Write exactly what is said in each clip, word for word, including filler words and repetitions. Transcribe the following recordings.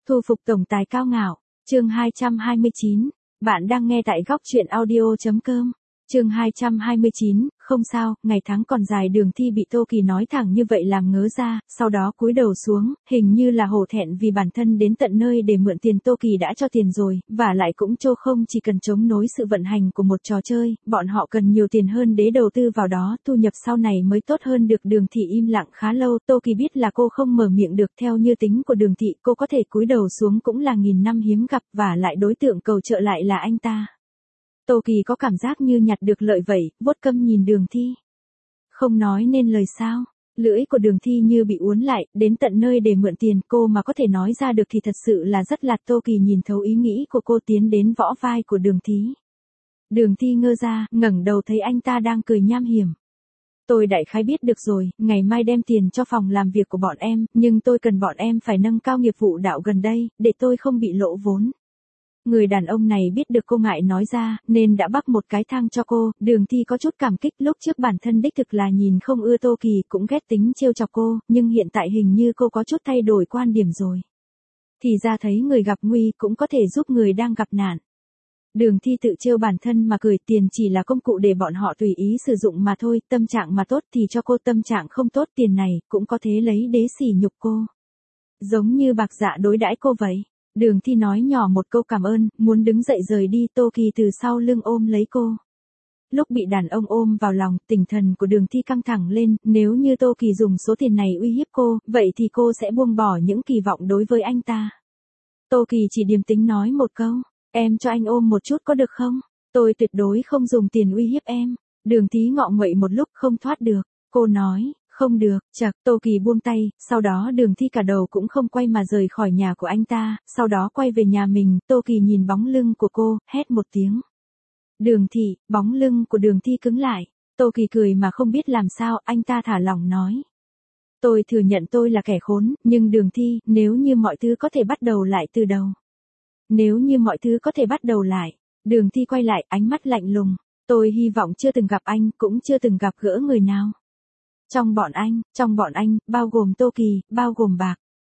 Thu phục tổng tài cao ngạo, chương hai trăm hai mươi chín. Bạn đang nghe tại góc truyện audio chấm com. Chương hai trăm hai mươi chín, không sao, ngày tháng còn dài. Đường Thi bị Tô Kỳ nói thẳng như vậy làm ngớ ra, sau đó cúi đầu xuống, hình như là hổ thẹn vì bản thân đến tận nơi để mượn tiền. Tô Kỳ đã cho tiền rồi, và lại cũng trô không chỉ cần chống nối sự vận hành của một trò chơi, bọn họ cần nhiều tiền hơn để đầu tư vào đó, thu nhập sau này mới tốt hơn được. Đường Thị im lặng khá lâu, Tô Kỳ biết là cô không mở miệng được. Theo như tính của Đường Thị, cô có thể cúi đầu xuống cũng là nghìn năm hiếm gặp, và lại đối tượng cầu trợ lại là anh ta. Tô Kỳ có cảm giác như nhặt được lợi vậy, vuốt câm nhìn Đường Thi. Không nói nên lời sao, lưỡi của Đường Thi như bị uốn lại, đến tận nơi để mượn tiền, cô mà có thể nói ra được thì thật sự là rất lạt. Tô Kỳ nhìn thấu ý nghĩ của cô, tiến đến võ vai của Đường Thi. Đường Thi ngơ ra, ngẩng đầu thấy anh ta đang cười nham hiểm. Tôi đại khái biết được rồi, ngày mai đem tiền cho phòng làm việc của bọn em, nhưng tôi cần bọn em phải nâng cao nghiệp vụ đạo gần đây, để tôi không bị lỗ vốn. Người đàn ông này biết được cô ngại nói ra, nên đã bắc một cái thang cho cô. Đường Thi có chút cảm kích, lúc trước bản thân đích thực là nhìn không ưa Tô Kỳ, cũng ghét tính trêu chọc cô, nhưng hiện tại hình như cô có chút thay đổi quan điểm rồi. Thì ra thấy người gặp nguy cũng có thể giúp người đang gặp nạn. Đường Thi tự trêu bản thân mà cười, tiền chỉ là công cụ để bọn họ tùy ý sử dụng mà thôi, tâm trạng mà tốt thì cho cô, tâm trạng không tốt tiền này cũng có thể lấy đế sỉ nhục cô. Giống như Bạc Dạ đối đãi cô vậy. Đường Thi nói nhỏ một câu cảm ơn, muốn đứng dậy rời đi. Tô Kỳ từ sau lưng ôm lấy cô. Lúc bị đàn ông ôm vào lòng, tinh thần của Đường Thi căng thẳng lên, nếu như Tô Kỳ dùng số tiền này uy hiếp cô, vậy thì cô sẽ buông bỏ những kỳ vọng đối với anh ta. Tô Kỳ chỉ điềm tĩnh nói một câu, em cho anh ôm một chút có được không? Tôi tuyệt đối không dùng tiền uy hiếp em. Đường Thi ngọ nguậy một lúc không thoát được, cô nói. Không được, chật, Tô Kỳ buông tay, sau đó Đường Thi cả đầu cũng không quay mà rời khỏi nhà của anh ta, sau đó quay về nhà mình. Tô Kỳ nhìn bóng lưng của cô, hét một tiếng. Đường Thị, bóng lưng của Đường Thi cứng lại. Tô Kỳ cười mà không biết làm sao, anh ta thả lỏng nói. Tôi thừa nhận tôi là kẻ khốn, nhưng Đường Thi, nếu như mọi thứ có thể bắt đầu lại từ đầu. Nếu như mọi thứ có thể bắt đầu lại. Đường Thi quay lại, ánh mắt lạnh lùng. Tôi hy vọng chưa từng gặp anh, cũng chưa từng gặp gỡ người nào. Trong bọn anh, trong bọn anh, bao gồm Tô Kỳ, bao gồm Bạc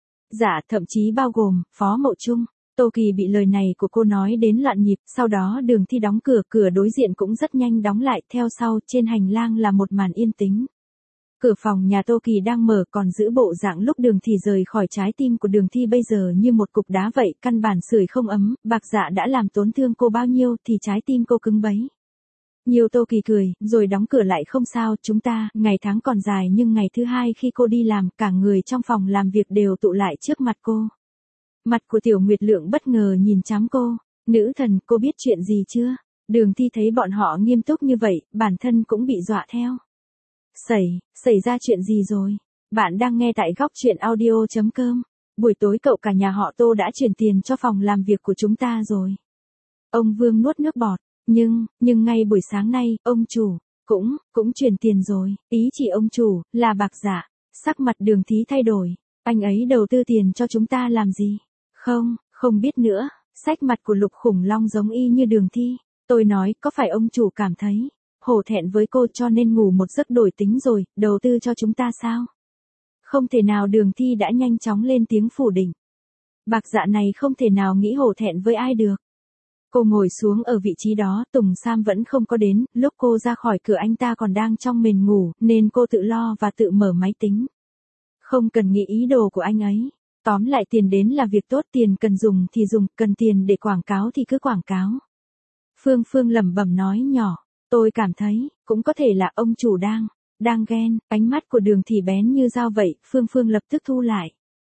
Dạ, thậm chí bao gồm Phó Mậu Trung. Tô Kỳ bị lời này của cô nói đến loạn nhịp, sau đó Đường Thi đóng cửa, cửa đối diện cũng rất nhanh đóng lại, theo sau trên hành lang là một màn yên tĩnh. Cửa phòng nhà Tô Kỳ đang mở, còn giữ bộ dạng lúc Đường Thi rời khỏi. Trái tim của Đường Thi bây giờ như một cục đá vậy, căn bản sưởi không ấm. Bạc Dạ đã làm tổn thương cô bao nhiêu thì trái tim cô cứng bấy. Nhiều. Tô Kỳ cười, rồi đóng cửa lại. Không sao, chúng ta, ngày tháng còn dài. Nhưng ngày thứ hai khi cô đi làm, cả người trong phòng làm việc đều tụ lại trước mặt cô. Mặt của Tiểu Nguyệt Lượng bất ngờ nhìn chằm cô. Nữ thần, cô biết chuyện gì chưa? Đường Thi thấy bọn họ nghiêm túc như vậy, bản thân cũng bị dọa theo. Xảy, xảy ra chuyện gì rồi? Bạn đang nghe tại góc truyện audio chấm com. Buổi tối cậu cả nhà họ Tô đã chuyển tiền cho phòng làm việc của chúng ta rồi. Ông Vương nuốt nước bọt. Nhưng, nhưng ngay buổi sáng nay, ông chủ, cũng, cũng chuyển tiền rồi. Ý chỉ ông chủ, là Bạc Dạ. Sắc mặt Đường Thi thay đổi. Anh ấy đầu tư tiền cho chúng ta làm gì? Không, không biết nữa. Sắc mặt của Lục Khủng Long giống y như Đường Thi. Tôi nói, có phải ông chủ cảm thấy hổ thẹn với cô cho nên ngủ một giấc đổi tính rồi, đầu tư cho chúng ta sao? Không thể nào. Đường Thi đã nhanh chóng lên tiếng phủ định. Bạc Dạ này không thể nào nghĩ hổ thẹn với ai được. Cô ngồi xuống ở vị trí đó, Tùng Sam vẫn không có đến, lúc cô ra khỏi cửa anh ta còn đang trong mền ngủ, nên cô tự lo và tự mở máy tính. Không cần nghĩ ý đồ của anh ấy. Tóm lại tiền đến là việc tốt, tiền cần dùng thì dùng, cần tiền để quảng cáo thì cứ quảng cáo. Phương Phương lẩm bẩm nói nhỏ, tôi cảm thấy, cũng có thể là ông chủ đang, đang ghen. Ánh mắt của Đường Thi bén như dao vậy, Phương Phương lập tức thu lại.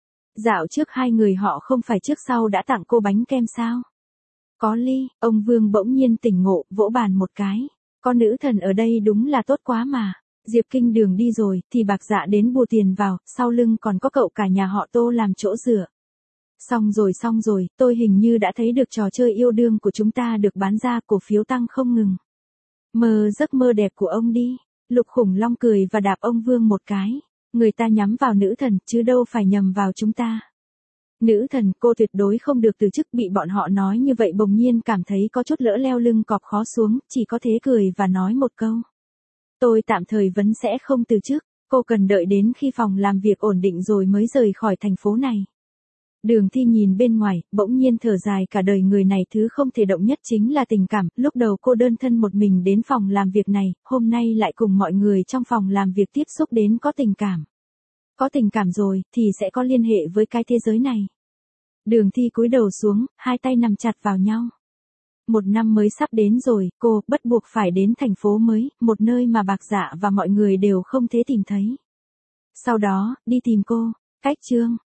Dạo trước hai người họ không phải trước sau đã tặng cô bánh kem sao? Có ly. Ông Vương bỗng nhiên tỉnh ngộ, vỗ bàn một cái. Con nữ thần ở đây đúng là tốt quá mà. Diệp Kinh Đường đi rồi, thì Bạc Dạ đến bù tiền vào, sau lưng còn có cậu cả nhà họ Tô làm chỗ dựa. Xong rồi xong rồi, tôi hình như đã thấy được trò chơi yêu đương của chúng ta được bán ra, cổ phiếu tăng không ngừng. Mơ giấc mơ đẹp của ông đi. Lục Khủng Long cười và đạp ông Vương một cái. Người ta nhắm vào nữ thần, chứ đâu phải nhầm vào chúng ta. Nữ thần, cô tuyệt đối không được từ chức. Bị bọn họ nói như vậy bỗng nhiên cảm thấy có chút lỡ leo lưng cọp khó xuống, chỉ có thế cười và nói một câu. Tôi tạm thời vẫn sẽ không từ chức, cô cần đợi đến khi phòng làm việc ổn định rồi mới rời khỏi thành phố này. Đường Thi nhìn bên ngoài, bỗng nhiên thở dài, cả đời người này thứ không thể động nhất chính là tình cảm, lúc đầu cô đơn thân một mình đến phòng làm việc này, hôm nay lại cùng mọi người trong phòng làm việc tiếp xúc đến có tình cảm. Có tình cảm rồi, thì sẽ có liên hệ với cái thế giới này. Đường Thi cúi đầu xuống, hai tay nằm chặt vào nhau. Một năm mới sắp đến rồi, cô bắt buộc phải đến thành phố mới, một nơi mà Bạc Dạ và mọi người đều không thể tìm thấy. Sau đó, đi tìm cô. Cách chương